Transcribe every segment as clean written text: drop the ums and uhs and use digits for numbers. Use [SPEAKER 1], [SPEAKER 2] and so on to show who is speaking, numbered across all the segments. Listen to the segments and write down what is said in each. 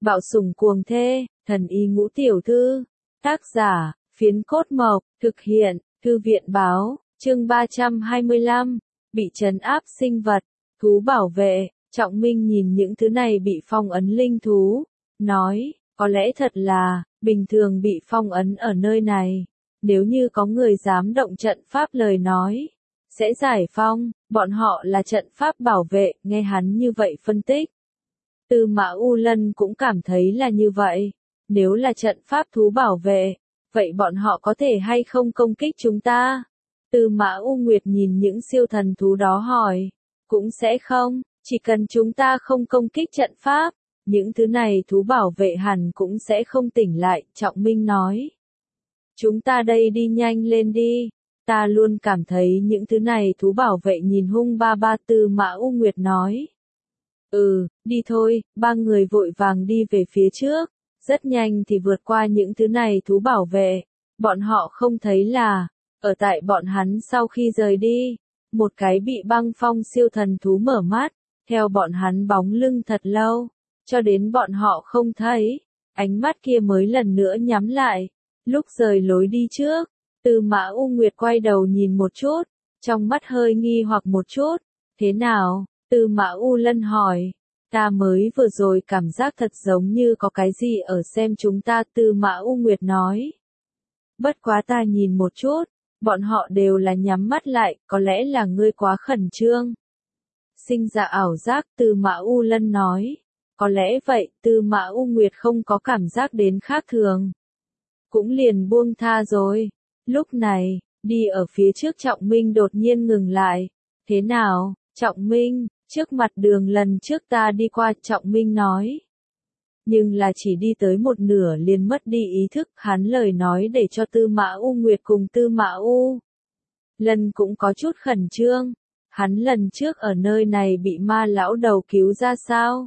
[SPEAKER 1] Bạo sủng cuồng thê, thần y ngũ tiểu thư. Tác giả, Phiến Cốt Mộc, thực hiện, Thư viện báo, chương 325, bị trấn áp sinh vật, thú bảo vệ. Trọng Minh nhìn những thứ này bị phong ấn linh thú, nói, có lẽ thật là, bình thường bị phong ấn ở nơi này. Nếu như có người dám động trận pháp lời nói, sẽ giải phong, bọn họ là trận pháp bảo vệ, nghe hắn như vậy phân tích. Tư Mã U Lân cũng cảm thấy là như vậy, nếu là trận pháp thú bảo vệ, vậy bọn họ có thể hay không công kích chúng ta? Tư Mã U Nguyệt nhìn những siêu thần thú đó hỏi, cũng sẽ không, chỉ cần chúng ta không công kích trận pháp, những thứ này thú bảo vệ hẳn cũng sẽ không tỉnh lại, Trọng Minh nói. Chúng ta đây đi nhanh lên đi, ta luôn cảm thấy những thứ này thú bảo vệ nhìn hung ba ba. Tư Mã U Nguyệt nói. Đi thôi, ba người vội vàng đi về phía trước, rất nhanh thì vượt qua những thứ này thú bảo vệ, bọn họ không thấy là, ở tại bọn hắn sau khi rời đi, một cái bị băng phong siêu thần thú mở mắt, theo bọn hắn bóng lưng thật lâu, cho đến bọn họ không thấy, ánh mắt kia mới lần nữa nhắm lại, lúc rời lối đi trước, Tư Mã U Nguyệt quay đầu nhìn một chút, trong mắt hơi nghi hoặc một chút, thế nào? Tư Mã U Lân hỏi, ta mới vừa rồi cảm giác thật giống như có cái gì ở xem chúng ta. Tư Mã U Nguyệt nói. Bất quá ta nhìn một chút, bọn họ đều là nhắm mắt lại, có lẽ là ngươi quá khẩn trương. Sinh ra ảo giác. Tư Mã U Lân nói. Có lẽ vậy. Tư Mã U Nguyệt không có cảm giác đến khác thường, cũng liền buông tha rồi. Lúc này, đi ở phía trước Trọng Minh đột nhiên ngừng lại. Thế nào, Trọng Minh? Trước mặt đường lần trước ta đi qua, Trọng Minh nói. Nhưng là chỉ đi tới một nửa liền mất đi ý thức, hắn lời nói để cho Tư Mã U Nguyệt cùng Tư Mã U Lân cũng có chút khẩn trương. Hắn lần trước ở nơi này bị ma lão đầu cứu ra sao?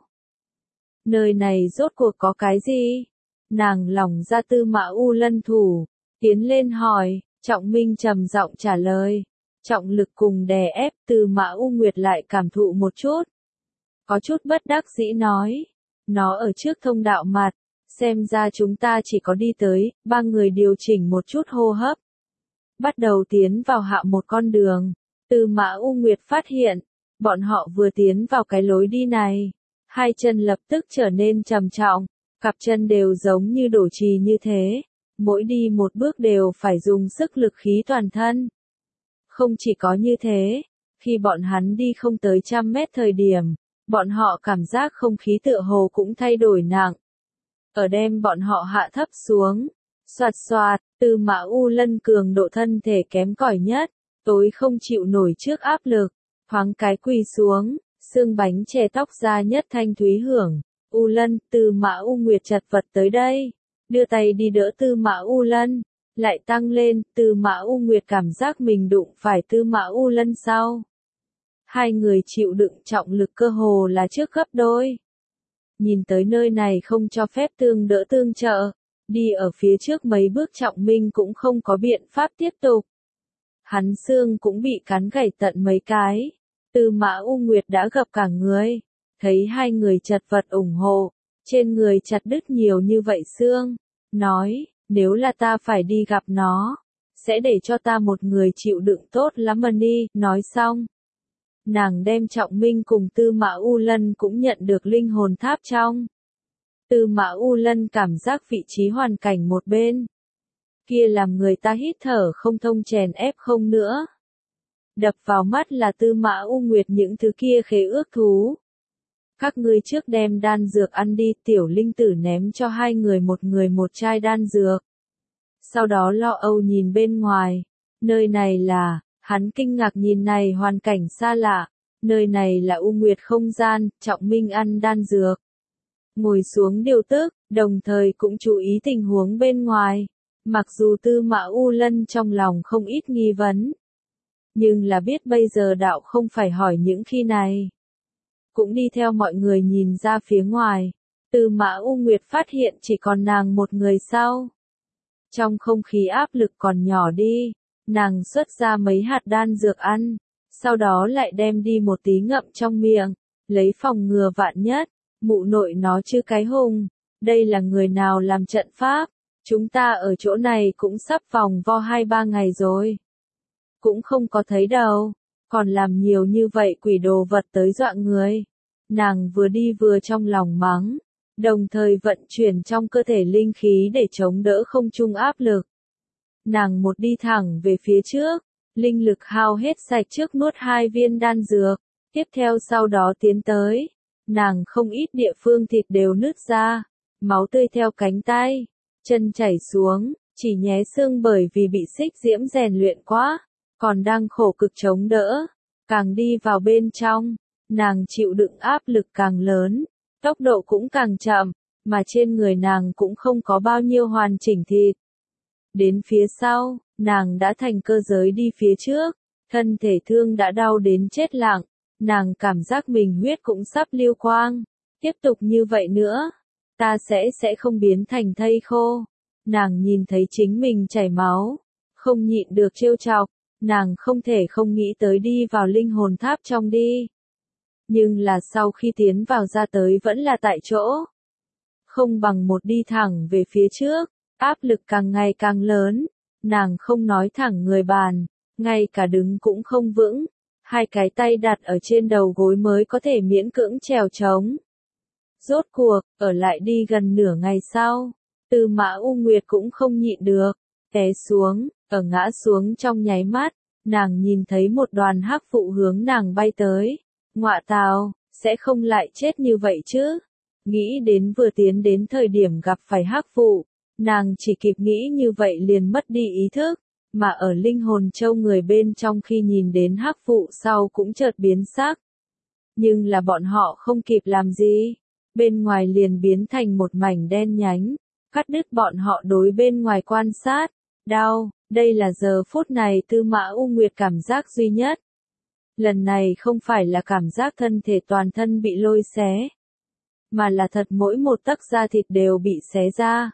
[SPEAKER 1] Nơi này rốt cuộc có cái gì? Nàng lỏng ra Tư Mã U Lân thủ, tiến lên hỏi, Trọng Minh trầm giọng trả lời. Trọng lực cùng đè ép. Tư Mã U Nguyệt lại cảm thụ một chút, có chút bất đắc dĩ nói, nó ở trước thông đạo mặt, xem ra chúng ta chỉ có đi tới. Ba người điều chỉnh một chút hô hấp, bắt đầu tiến vào hạ một con đường. Tư Mã U Nguyệt phát hiện, bọn họ vừa tiến vào cái lối đi này, hai chân lập tức trở nên trầm trọng, cặp chân đều giống như đổ trì như thế, mỗi đi một bước đều phải dùng sức lực khí toàn thân. Không chỉ có như thế, khi bọn hắn đi không tới 100 mét thời điểm, bọn họ cảm giác không khí tựa hồ cũng thay đổi nặng. Ở đem bọn họ hạ thấp xuống, xoạt xoạt. Tư Mã U Lân cường độ thân thể kém cỏi nhất, tối không chịu nổi trước áp lực, thoáng cái quỳ xuống, xương bánh chè tóc ra nhất thanh thúy hưởng. U Lân. Tư Mã U Nguyệt chật vật tới đây, đưa tay đi đỡ Tư Mã U Lân, lại tăng lên. Tư Mã U Nguyệt cảm giác mình đụng phải Tư Mã U Lân sau. Hai người chịu đựng trọng lực cơ hồ là trước gấp đôi. Nhìn tới nơi này không cho phép tương đỡ tương trợ, đi ở phía trước mấy bước Trọng Minh cũng không có biện pháp tiếp tục. Hắn xương cũng bị cắn gãy tận mấy cái. Tư Mã U Nguyệt đã gặp cả người, thấy hai người chật vật ủng hộ, trên người chặt đứt nhiều như vậy xương, nói, nếu là ta phải đi gặp nó, sẽ để cho ta một người chịu đựng tốt lắm mà đi. Nói xong, nàng đem Trọng Minh cùng Tư Mã U Lân cũng nhận được linh hồn tháp trong. Tư Mã U Lân cảm giác vị trí hoàn cảnh một bên kia làm người ta hít thở không thông, chèn ép không nữa. Đập vào mắt là Tư Mã U Nguyệt những thứ kia khế ước thú. Các ngươi trước đem đan dược ăn đi. Tiểu linh tử ném cho hai người một chai đan dược. Sau đó lo âu nhìn bên ngoài. Nơi này là, hắn kinh ngạc nhìn này hoàn cảnh xa lạ. Nơi này là U Nguyệt không gian. Trọng Minh ăn đan dược, ngồi xuống điều tức, đồng thời cũng chú ý tình huống bên ngoài. Mặc dù Tư Mã U Lân trong lòng không ít nghi vấn, nhưng là biết bây giờ đạo không phải hỏi những khi này. Cũng đi theo mọi người nhìn ra phía ngoài. Tư Mã U Nguyệt phát hiện chỉ còn nàng một người sau. Trong không khí áp lực còn nhỏ đi, nàng xuất ra mấy hạt đan dược ăn, sau đó lại đem đi một tí ngậm trong miệng, lấy phòng ngừa vạn nhất. Mụ nội nó chứ cái hùng, đây là người nào làm trận pháp? Chúng ta ở chỗ này cũng sắp vòng vo 2-3 ngày rồi. Cũng không có thấy đâu, còn làm nhiều như vậy quỷ đồ vật tới dọa người. Nàng vừa đi vừa trong lòng mắng, đồng thời vận chuyển trong cơ thể linh khí để chống đỡ không trung áp lực. Nàng một đi thẳng về phía trước, linh lực hao hết sạch trước nuốt 2 viên đan dược, tiếp theo sau đó tiến tới. Nàng không ít địa phương thịt đều nứt ra, máu tươi theo cánh tay, chân chảy xuống, chỉ nhé xương bởi vì bị xích diễm rèn luyện quá, còn đang khổ cực chống đỡ. Càng đi vào bên trong, nàng chịu đựng áp lực càng lớn, tốc độ cũng càng chậm, mà trên người nàng cũng không có bao nhiêu hoàn chỉnh thịt. Đến phía sau, nàng đã thành cơ giới đi phía trước, thân thể thương đã đau đến chết lặng, nàng cảm giác mình huyết cũng sắp lưu quang. Tiếp tục như vậy nữa, ta sẽ không biến thành thây khô. Nàng nhìn thấy chính mình chảy máu, không nhịn được trêu chọc, nàng không thể không nghĩ tới đi vào linh hồn tháp trong đi. Nhưng là sau khi tiến vào ra tới vẫn là tại chỗ. Không bằng một đi thẳng về phía trước, áp lực càng ngày càng lớn, nàng không nói thẳng người bàn, ngay cả đứng cũng không vững, 2 cái tay đặt ở trên đầu gối mới có thể miễn cưỡng trèo trống. Rốt cuộc, ở lại đi gần nửa ngày sau, Tư Mã U Nguyệt cũng không nhịn được, té xuống, ở ngã xuống trong nháy mắt, nàng nhìn thấy một đoàn hắc vụ hướng nàng bay tới. Ngọa tào, sẽ không lại chết như vậy chứ? Nghĩ đến vừa tiến đến thời điểm gặp phải hắc vụ, nàng chỉ kịp nghĩ như vậy liền mất đi ý thức, mà ở linh hồn châu người bên trong khi nhìn đến hắc vụ sau cũng chợt biến sắc. Nhưng là bọn họ không kịp làm gì, bên ngoài liền biến thành một mảnh đen nhánh, cắt đứt bọn họ đối bên ngoài quan sát. Đau, đây là giờ phút này Tư Mã U Nguyệt cảm giác duy nhất. Lần này không phải là cảm giác thân thể toàn thân bị lôi xé, mà là thật mỗi một tấc da thịt đều bị xé ra.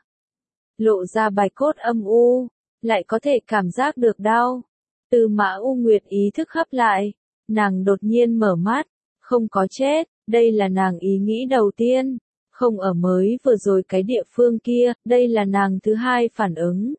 [SPEAKER 1] Lộ ra bạch cốt âm u, lại có thể cảm giác được đau. Tư Mã U Nguyệt ý thức hấp lại, nàng đột nhiên mở mắt, không có chết, đây là nàng ý nghĩ đầu tiên, không ở mới vừa rồi cái địa phương kia, đây là nàng thứ hai phản ứng.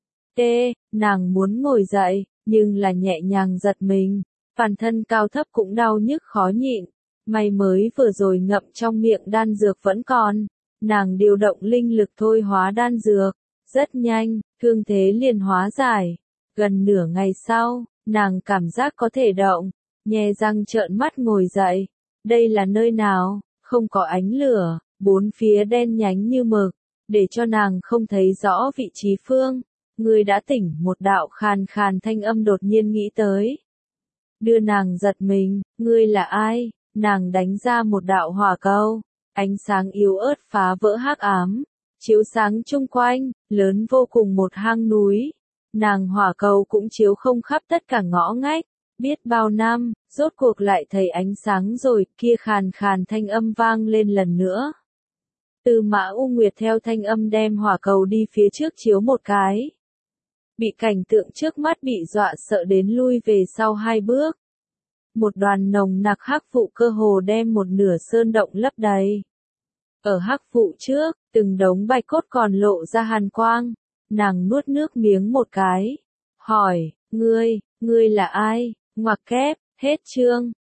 [SPEAKER 1] Nàng muốn ngồi dậy, nhưng là nhẹ nhàng giật mình, toàn thân cao thấp cũng đau nhức khó nhịn, may mới vừa rồi ngậm trong miệng đan dược vẫn còn, nàng điều động linh lực thôi hóa đan dược, rất nhanh, thương thế liền hóa giải. Gần nửa ngày sau, nàng cảm giác có thể động, nhe răng trợn mắt ngồi dậy. Đây là nơi nào? Không có ánh lửa, bốn phía đen nhánh như mực, để cho nàng không thấy rõ vị trí phương. Ngươi đã tỉnh, một đạo khàn khàn thanh âm đột nhiên nghĩ tới. Đưa nàng giật mình, ngươi là ai? Nàng đánh ra một đạo hỏa cầu, ánh sáng yếu ớt phá vỡ hắc ám, chiếu sáng chung quanh, lớn vô cùng một hang núi. Nàng hỏa cầu cũng chiếu không khắp tất cả ngõ ngách, biết bao năm, rốt cuộc lại thấy ánh sáng rồi, kia khàn khàn thanh âm vang lên lần nữa. Tư Mã U Nguyệt theo thanh âm đem hỏa cầu đi phía trước chiếu một cái. Bị cảnh tượng trước mắt bị dọa sợ đến lui về sau 2 bước. Một đoàn nồng nặc hắc vụ cơ hồ đem một nửa sơn động lấp đầy. Ở hắc vụ trước, từng đống bạch cốt còn lộ ra hàn quang. Nàng nuốt nước miếng một cái. Hỏi, ngươi là ai? Ngoặc kép, hết chương.